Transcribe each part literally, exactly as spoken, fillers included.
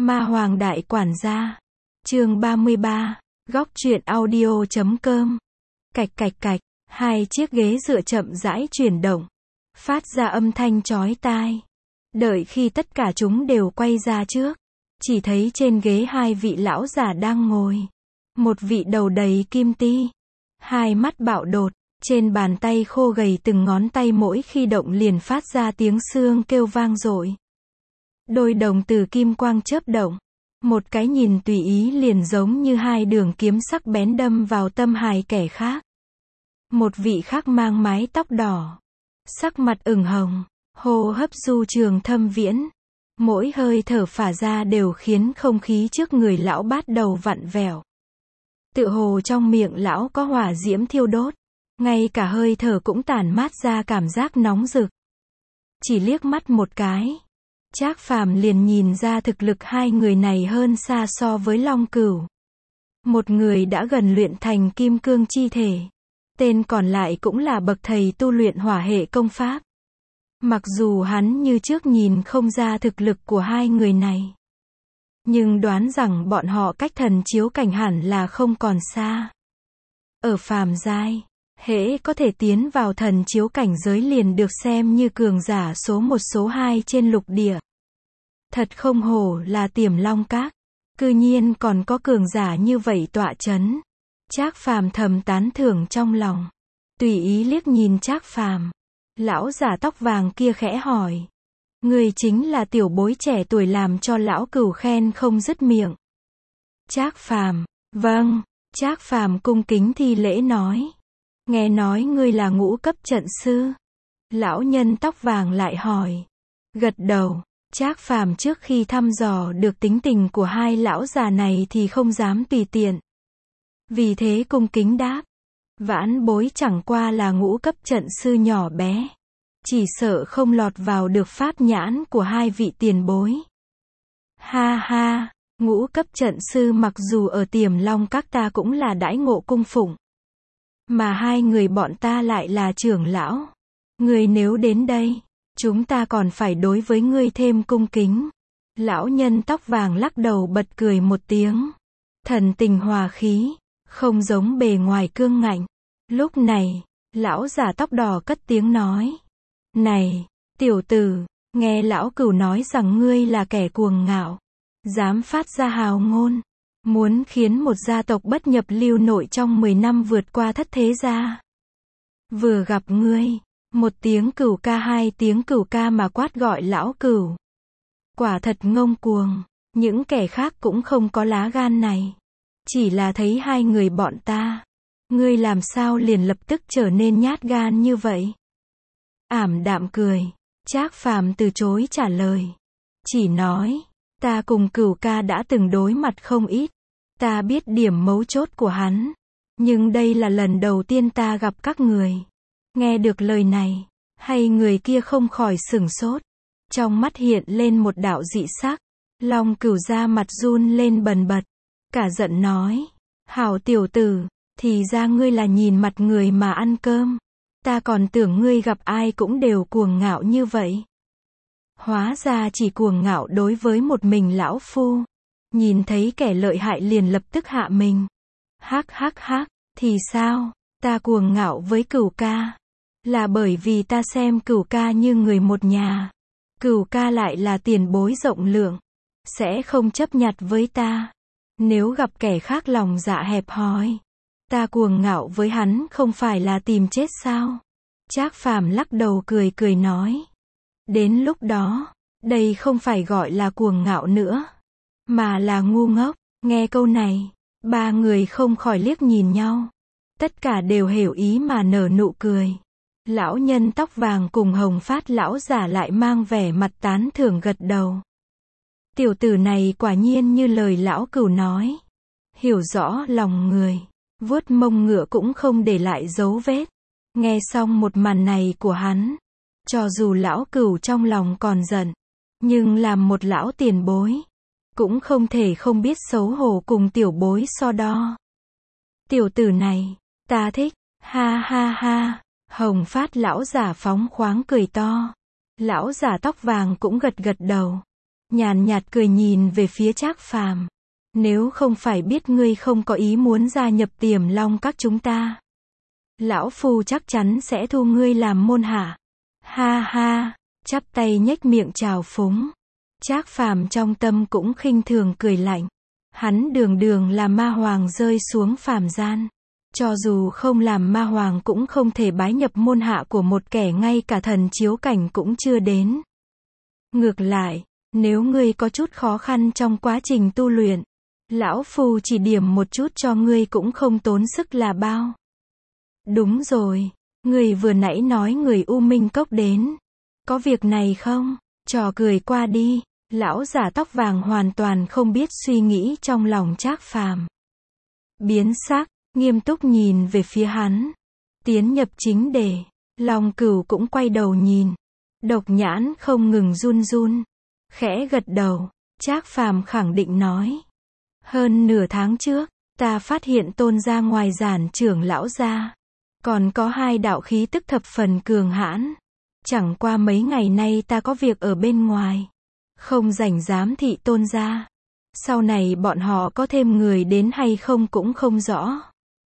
Ma Hoàng Đại Quản Gia. Chương ba mươi ba. Góc truyện audio chấm com. Cạch cạch cạch, hai chiếc ghế dựa chậm rãi chuyển động, phát ra âm thanh chói tai. Đợi khi tất cả chúng đều quay ra trước, chỉ thấy trên ghế hai vị lão già đang ngồi. Một vị đầu đầy kim ti, hai mắt bạo đột, trên bàn tay khô gầy từng ngón tay mỗi khi động liền phát ra tiếng xương kêu vang dội. Đôi đồng tử kim quang chớp động, một cái nhìn tùy ý liền giống như hai đường kiếm sắc bén đâm vào tâm hài kẻ khác. Một vị khác mang mái tóc đỏ, sắc mặt ửng hồng, hô hấp du trường thâm viễn, mỗi hơi thở phả ra đều khiến không khí trước người lão bắt đầu vặn vẹo. Tựa hồ trong miệng lão có hỏa diễm thiêu đốt, ngay cả hơi thở cũng tản mát ra cảm giác nóng rực. Chỉ liếc mắt một cái, Trác Phàm liền nhìn ra thực lực hai người này hơn xa so với Long Cửu. Một người đã gần luyện thành kim cương chi thể, tên còn lại cũng là bậc thầy tu luyện hỏa hệ công pháp. Mặc dù hắn như trước nhìn không ra thực lực của hai người này, nhưng đoán rằng bọn họ cách thần chiếu cảnh hẳn là không còn xa. Ở phàm giai, hễ có thể tiến vào thần chiếu cảnh giới liền được xem như cường giả số một số hai trên lục địa. Thật không hổ là Tiềm Long Các, cư nhiên còn có cường giả như vậy tọa chấn. Trác Phàm thầm tán thưởng trong lòng, tùy ý liếc nhìn Trác Phàm. Lão giả tóc vàng kia khẽ hỏi: "Người chính là tiểu bối trẻ tuổi làm cho lão Cửu khen không dứt miệng?" Trác Phàm: "Vâng." Trác Phàm cung kính thi lễ nói: "Nghe nói ngươi là ngũ cấp trận sư." Lão nhân tóc vàng lại hỏi. Gật đầu, Trác Phàm trước khi thăm dò được tính tình của hai lão già này thì không dám tùy tiện. Vì thế cung kính đáp: "Vãn bối chẳng qua là ngũ cấp trận sư nhỏ bé, chỉ sợ không lọt vào được pháp nhãn của hai vị tiền bối." Ha ha, ngũ cấp trận sư mặc dù ở Tiềm Long Các ta cũng là đãi ngộ cung phụng, mà hai người bọn ta lại là trưởng lão. Ngươi nếu đến đây, chúng ta còn phải đối với ngươi thêm cung kính. Lão nhân tóc vàng lắc đầu bật cười một tiếng, thần tình hòa khí, không giống bề ngoài cương ngạnh. Lúc này, lão già tóc đỏ cất tiếng nói: "Này, tiểu tử, nghe lão Cửu nói rằng ngươi là kẻ cuồng ngạo, dám phát ra hào ngôn, muốn khiến một gia tộc bất nhập lưu nội trong mười năm vượt qua thất thế gia. Vừa gặp ngươi, một tiếng Cửu ca hai tiếng Cửu ca mà quát gọi lão Cửu. Quả thật ngông cuồng, những kẻ khác cũng không có lá gan này. Chỉ là thấy hai người bọn ta, ngươi làm sao liền lập tức trở nên nhát gan như vậy?" Ảm đạm cười, Trác Phàm từ chối trả lời, chỉ nói: "Ta cùng Cửu ca đã từng đối mặt không ít, ta biết điểm mấu chốt của hắn, nhưng đây là lần đầu tiên ta gặp các người." Nghe được lời này, hay người kia không khỏi sửng sốt, trong mắt hiện lên một đạo dị sắc. Long Cửu ra mặt run lên bần bật, cả giận nói: "Hảo tiểu tử, thì ra ngươi là nhìn mặt người mà ăn cơm, ta còn tưởng ngươi gặp ai cũng đều cuồng ngạo như vậy. Hóa ra chỉ cuồng ngạo đối với một mình lão phu, nhìn thấy kẻ lợi hại liền lập tức hạ mình. Hắc hắc hắc, thì sao, ta cuồng ngạo với Cửu ca, là bởi vì ta xem Cửu ca như người một nhà. Cửu ca lại là tiền bối rộng lượng, sẽ không chấp nhặt với ta. Nếu gặp kẻ khác lòng dạ hẹp hòi, ta cuồng ngạo với hắn không phải là tìm chết sao?" Trác Phàm lắc đầu cười cười nói: "Đến lúc đó, đây không phải gọi là cuồng ngạo nữa, mà là ngu ngốc." Nghe câu này, ba người không khỏi liếc nhìn nhau, tất cả đều hiểu ý mà nở nụ cười. Lão nhân tóc vàng cùng Hồng Phát lão giả lại mang vẻ mặt tán thưởng gật đầu. Tiểu tử này quả nhiên như lời lão Cửu nói, hiểu rõ lòng người, vuốt mông ngựa cũng không để lại dấu vết. Nghe xong một màn này của hắn, cho dù lão Cửu trong lòng còn giận, nhưng làm một lão tiền bối, cũng không thể không biết xấu hổ cùng tiểu bối so đo. "Tiểu tử này, ta thích." Ha ha ha, Hồng Phát lão giả phóng khoáng cười to. Lão giả tóc vàng cũng gật gật đầu. nhàn nhạt cười nhìn về phía Trác Phàm. Nếu không phải biết ngươi không có ý muốn gia nhập Tiềm Long các chúng ta, lão phu chắc chắn sẽ thu ngươi làm môn hạ. Ha ha, chắp tay nhếch miệng chào phúng. Trác Phàm trong tâm cũng khinh thường cười lạnh. Hắn đường đường là ma hoàng rơi xuống phàm gian. Cho dù không làm ma hoàng cũng không thể bái nhập môn hạ của một kẻ ngay cả thần chiếu cảnh cũng chưa đến. Ngược lại, nếu ngươi có chút khó khăn trong quá trình tu luyện, lão phu chỉ điểm một chút cho ngươi cũng không tốn sức là bao. Đúng rồi, ngươi vừa nãy nói người U Minh Cốc đến. Có việc này không? Trò cười qua đi, lão giả tóc vàng hoàn toàn không biết suy nghĩ trong lòng Trác Phàm. Biến sắc, nghiêm túc nhìn về phía hắn. Tiến nhập chính đề, Long Cửu cũng quay đầu nhìn. Độc nhãn không ngừng run run. Khẽ gật đầu, Trác Phàm khẳng định nói. Hơn nửa tháng trước, ta phát hiện Tôn gia ngoài giản trưởng lão gia, còn có hai đạo khí tức thập phần cường hãn. Chẳng qua mấy ngày nay ta có việc ở bên ngoài, không rảnh giám thị Tôn gia. Sau này bọn họ có thêm người đến hay không cũng không rõ.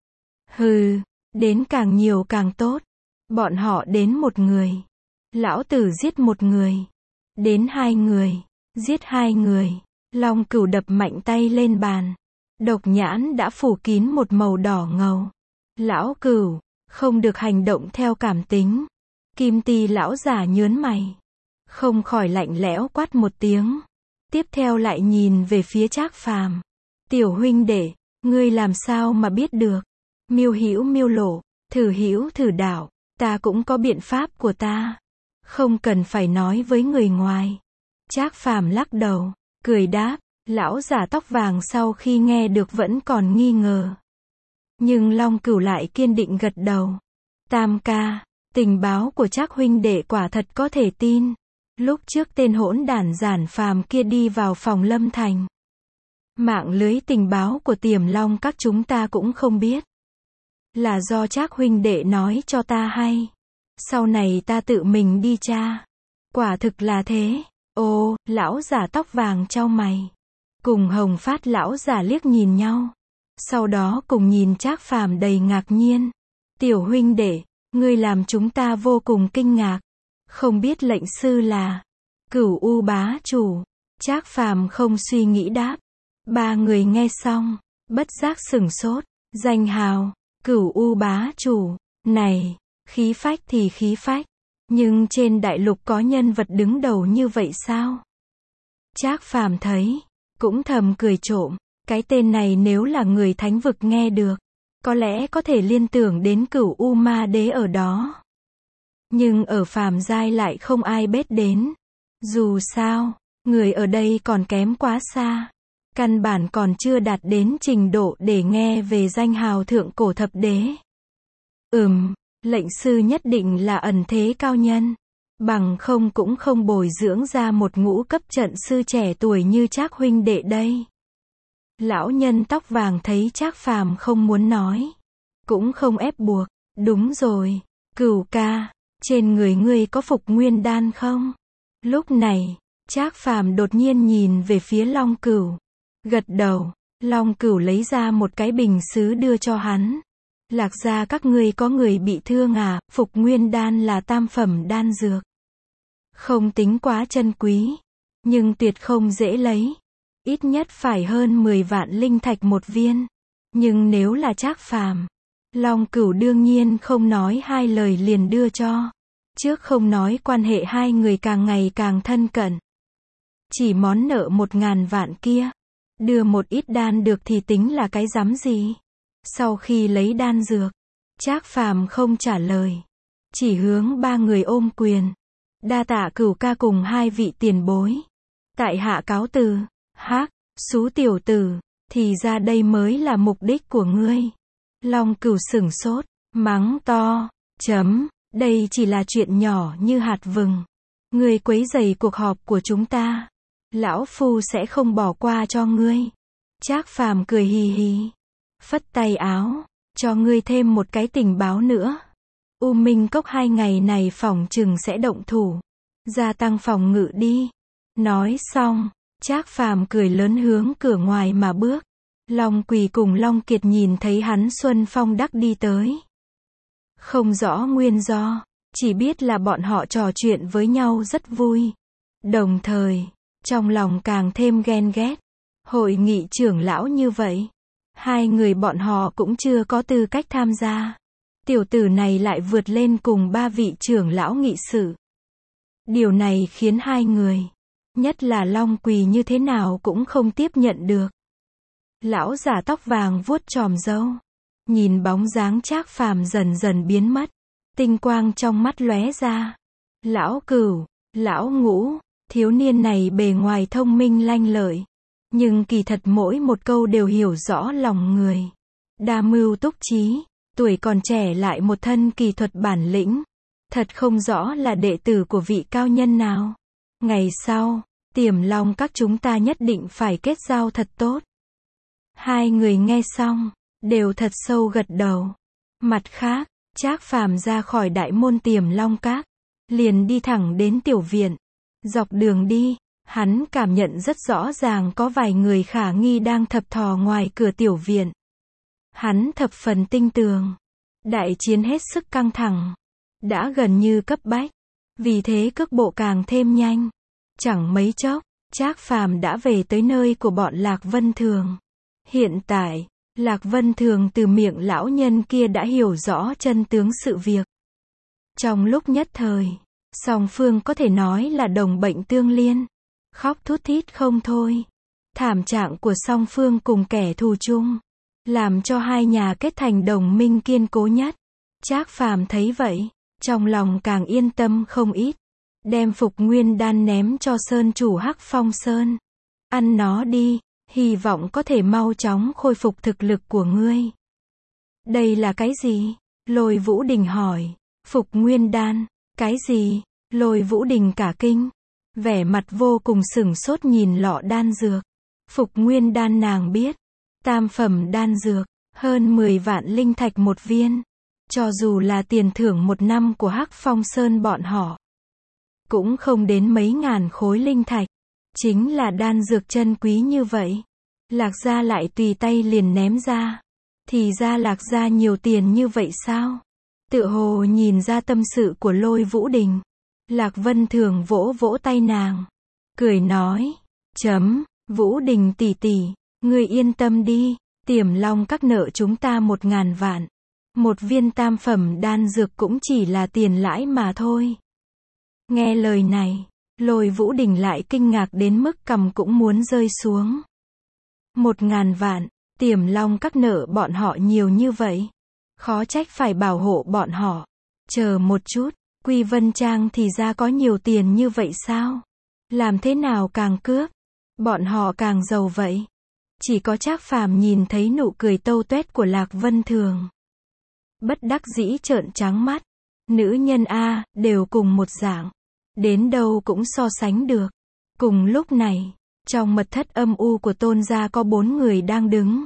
Hừ, đến càng nhiều càng tốt. Bọn họ đến một người, lão tử giết một người. Đến hai người, giết hai người. Long Cửu đập mạnh tay lên bàn. Độc nhãn đã phủ kín một màu đỏ ngầu. Lão Cửu, không được hành động theo cảm tính. Kim Ti lão giả nhớn mày, không khỏi lạnh lẽo quát một tiếng. Tiếp theo lại nhìn về phía Trác Phàm. Tiểu huynh đệ, ngươi làm sao mà biết được? Miêu hữu miêu lộ, thử hữu thử đạo, ta cũng có biện pháp của ta. Không cần phải nói với người ngoài. Trác Phàm lắc đầu, cười đáp. Lão giả tóc vàng sau khi nghe được vẫn còn nghi ngờ. Nhưng Long Cửu lại kiên định gật đầu. Tam ca, tình báo của Trác huynh đệ quả thật có thể tin. Lúc trước tên hỗn đản giản phàm kia đi vào phòng Lâm Thành, mạng lưới tình báo của Tiềm Long các chúng ta cũng không biết. Là do Trác huynh đệ nói cho ta hay. Sau này ta tự mình đi tra. Quả thực là thế. Ô, lão giả tóc vàng chau mày. Cùng Hồng Phát lão giả liếc nhìn nhau. Sau đó cùng nhìn Trác Phàm đầy ngạc nhiên. Tiểu huynh đệ, ngươi làm chúng ta vô cùng kinh ngạc. Không biết lệnh sư là Cửu U bá chủ. Trác Phàm không suy nghĩ đáp. Ba người nghe xong, bất giác sửng sốt. Danh hào, Cửu U bá chủ, này, khí phách thì khí phách. Nhưng trên đại lục có nhân vật đứng đầu như vậy sao? Trác Phàm thấy, cũng thầm cười trộm. Cái tên này nếu là người thánh vực nghe được, có lẽ có thể liên tưởng đến Cửu U ma đế ở đó. Nhưng ở phàm giai lại không ai biết đến. Dù sao, người ở đây còn kém quá xa. Căn bản còn chưa đạt đến trình độ để nghe về danh hào thượng cổ thập đế. Ừm, lệnh sư nhất định là ẩn thế cao nhân. Bằng không cũng không bồi dưỡng ra một ngũ cấp trận sư trẻ tuổi như Trác huynh đệ đây. Lão nhân tóc vàng thấy Trác Phàm không muốn nói, cũng không ép buộc. Đúng rồi, Cửu ca, trên người ngươi có phục nguyên đan không? Lúc này, Trác Phàm đột nhiên nhìn về phía Long Cửu. Gật đầu, Long Cửu lấy ra một cái bình sứ đưa cho hắn. Lạc gia các ngươi có người bị thương à? Phục nguyên đan là tam phẩm đan dược. Không tính quá chân quý, nhưng tuyệt không dễ lấy. Ít nhất phải hơn mười vạn linh thạch một viên. Nhưng nếu là Trác Phàm, Long Cửu đương nhiên không nói hai lời liền đưa cho. Trước không nói quan hệ hai người càng ngày càng thân cận. Chỉ món nợ một ngàn vạn kia, đưa một ít đan được thì tính là cái rắm gì? Sau khi lấy đan dược, Trác Phàm không trả lời, chỉ hướng ba người ôm quyền. Đa tạ Cửu ca cùng hai vị tiền bối. Tại hạ cáo từ. Hắc, xú tiểu tử, thì ra đây mới là mục đích của ngươi. Long Cửu sửng sốt, mắng to, chấm, đây chỉ là chuyện nhỏ như hạt vừng. Ngươi quấy rầy cuộc họp của chúng ta, lão phu sẽ không bỏ qua cho ngươi. Trác Phàm cười hì hì, phất tay áo, cho ngươi thêm một cái tình báo nữa. U Minh Cốc hai ngày này phỏng chừng sẽ động thủ, gia tăng phòng ngự đi. Nói xong, Trác Phàm cười lớn hướng cửa ngoài mà bước. Long Quỳ cùng Long Kiệt nhìn thấy hắn xuân phong đắc đi tới. Không rõ nguyên do, chỉ biết là bọn họ trò chuyện với nhau rất vui. Đồng thời, trong lòng càng thêm ghen ghét. Hội nghị trưởng lão như vậy, hai người bọn họ cũng chưa có tư cách tham gia. Tiểu tử này lại vượt lên cùng ba vị trưởng lão nghị sự. Điều này khiến hai người, nhất là Long Quỳ như thế nào cũng không tiếp nhận được. Lão già tóc vàng vuốt chòm râu, nhìn bóng dáng Trác Phàm dần dần biến mất, tinh quang trong mắt lóe ra. Lão Cửu, lão Ngũ, thiếu niên này bề ngoài thông minh lanh lợi, nhưng kỳ thật mỗi một câu đều hiểu rõ lòng người. Đa mưu túc trí, tuổi còn trẻ lại một thân kỳ thuật bản lĩnh. Thật không rõ là đệ tử của vị cao nhân nào. Ngày sau, Tiềm Long các chúng ta nhất định phải kết giao thật tốt. Hai người nghe xong, đều thật sâu gật đầu. Mặt khác, Trác Phàm ra khỏi đại môn Tiềm Long các, liền đi thẳng đến tiểu viện. Dọc đường đi, hắn cảm nhận rất rõ ràng có vài người khả nghi đang thập thò ngoài cửa tiểu viện. Hắn thập phần tinh tường. Đại chiến hết sức căng thẳng, đã gần như cấp bách, vì thế cước bộ càng thêm nhanh. Chẳng mấy chốc, Trác Phàm đã về tới nơi của bọn Lạc Vân Thường. Hiện tại, Lạc Vân Thường từ miệng lão nhân kia đã hiểu rõ chân tướng sự việc. Trong lúc nhất thời, song phương có thể nói là đồng bệnh tương liên, khóc thút thít không thôi. Thảm trạng của song phương cùng kẻ thù chung, làm cho hai nhà kết thành đồng minh kiên cố nhất. Trác Phàm thấy vậy, trong lòng càng yên tâm không ít. Đem Phục Nguyên Đan ném cho Sơn chủ Hắc Phong Sơn. Ăn nó đi, hy vọng có thể mau chóng khôi phục thực lực của ngươi. Đây là cái gì? Lôi Vũ Đình hỏi. Phục Nguyên Đan, cái gì? Lôi Vũ Đình cả kinh, vẻ mặt vô cùng sửng sốt nhìn lọ đan dược. Phục Nguyên Đan nàng biết, tam phẩm đan dược, hơn mười vạn linh thạch một viên. Cho dù là tiền thưởng một năm của Hắc Phong Sơn bọn họ, cũng không đến mấy ngàn khối linh thạch. Chính là đan dược chân quý như vậy, Lạc gia lại tùy tay liền ném ra. Thì ra Lạc gia nhiều tiền như vậy sao? Tựa hồ nhìn ra tâm sự của Lôi Vũ Đình. Lạc Vân Thường vỗ vỗ tay nàng, cười nói, chấm, Vũ Đình tỷ tỷ, ngươi yên tâm đi, Tiềm Long các nợ chúng ta một ngàn vạn. Một viên tam phẩm đan dược cũng chỉ là tiền lãi mà thôi. Nghe lời này, Lôi Vũ Đình lại kinh ngạc đến mức cằm cũng muốn rơi xuống. Một ngàn vạn, Tiềm Long các nợ bọn họ nhiều như vậy. Khó trách phải bảo hộ bọn họ. Chờ một chút, Quy Vân Trang thì ra có nhiều tiền như vậy sao? Làm thế nào càng cướp, bọn họ càng giàu vậy? Chỉ có Trác Phàm nhìn thấy nụ cười tâu tuét của Lạc Vân Thường, bất đắc dĩ trợn trắng mắt. Nữ nhân a, đều cùng một dạng, đến đâu cũng so sánh được. Cùng lúc này, trong mật thất âm u của Tôn gia có bốn người đang đứng.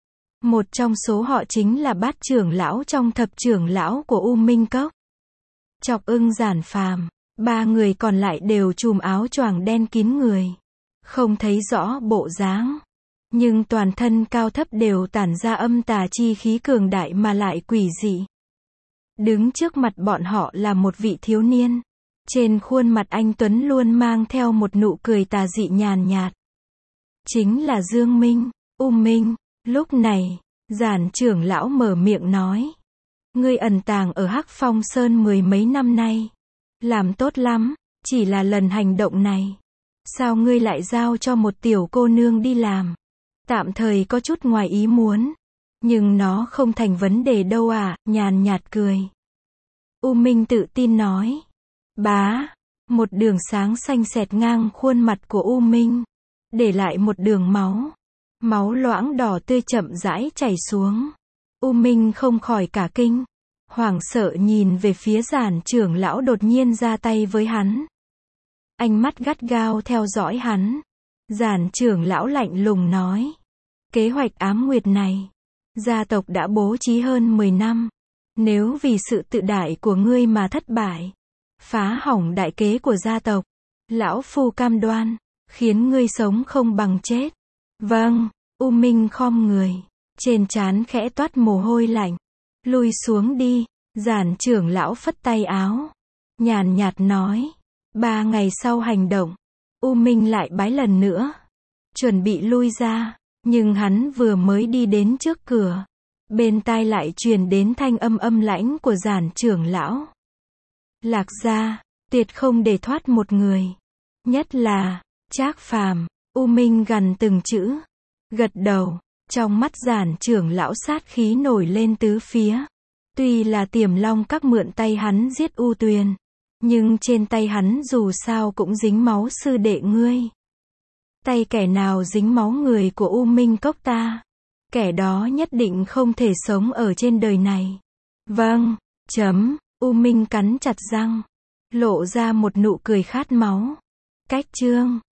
Một trong số họ chính là Bát trưởng lão trong thập trưởng lão của U Minh Cốc. Chọc Ưng, Giản Phàm, ba người còn lại đều trùm áo choàng đen kín người, không thấy rõ bộ dáng, nhưng toàn thân cao thấp đều tản ra âm tà chi khí cường đại mà lại quỷ dị. Đứng trước mặt bọn họ là một vị thiếu niên, trên khuôn mặt anh tuấn luôn mang theo một nụ cười tà dị nhàn nhạt. Chính là Dương Minh, U Minh. Lúc này, Giản trưởng lão mở miệng nói, ngươi ẩn tàng ở Hắc Phong Sơn mười mấy năm nay, làm tốt lắm, chỉ là lần hành động này, sao ngươi lại giao cho một tiểu cô nương đi làm? Tạm thời có chút ngoài ý muốn, nhưng nó không thành vấn đề đâu à, nhàn nhạt cười. U Minh tự tin nói. Bá, một đường sáng xanh xẹt ngang khuôn mặt của U Minh, để lại một đường máu. Máu loãng đỏ tươi chậm rãi chảy xuống. U Minh không khỏi cả kinh, hoảng sợ nhìn về phía Giản trưởng lão đột nhiên ra tay với hắn. Ánh mắt gắt gao theo dõi hắn. Giản trưởng lão lạnh lùng nói, kế hoạch ám nguyệt này, gia tộc đã bố trí hơn mười năm. Nếu vì sự tự đại của ngươi mà thất bại, phá hỏng đại kế của gia tộc, lão phu cam đoan, khiến ngươi sống không bằng chết. Vâng, U Minh khom người, trên trán khẽ toát mồ hôi lạnh. Lui xuống đi, Giản trưởng lão phất tay áo, nhàn nhạt nói. Ba ngày sau hành động, U Minh lại bái lần nữa, chuẩn bị lui ra, nhưng hắn vừa mới đi đến trước cửa, bên tai lại truyền đến thanh âm âm lãnh của Giản trưởng lão. Lạc gia, tuyệt không để thoát một người, nhất là Trác Phàm. U Minh gằn từng chữ, gật đầu, trong mắt Giản trưởng lão sát khí nổi lên tứ phía. Tuy là Tiềm Long Các mượn tay hắn giết U Tuyền, nhưng trên tay hắn dù sao cũng dính máu sư đệ ngươi. Tay kẻ nào dính máu người của U Minh Cốc ta, kẻ đó nhất định không thể sống ở trên đời này. Vâng, chấm, U Minh cắn chặt răng, lộ ra một nụ cười khát máu. Cách chương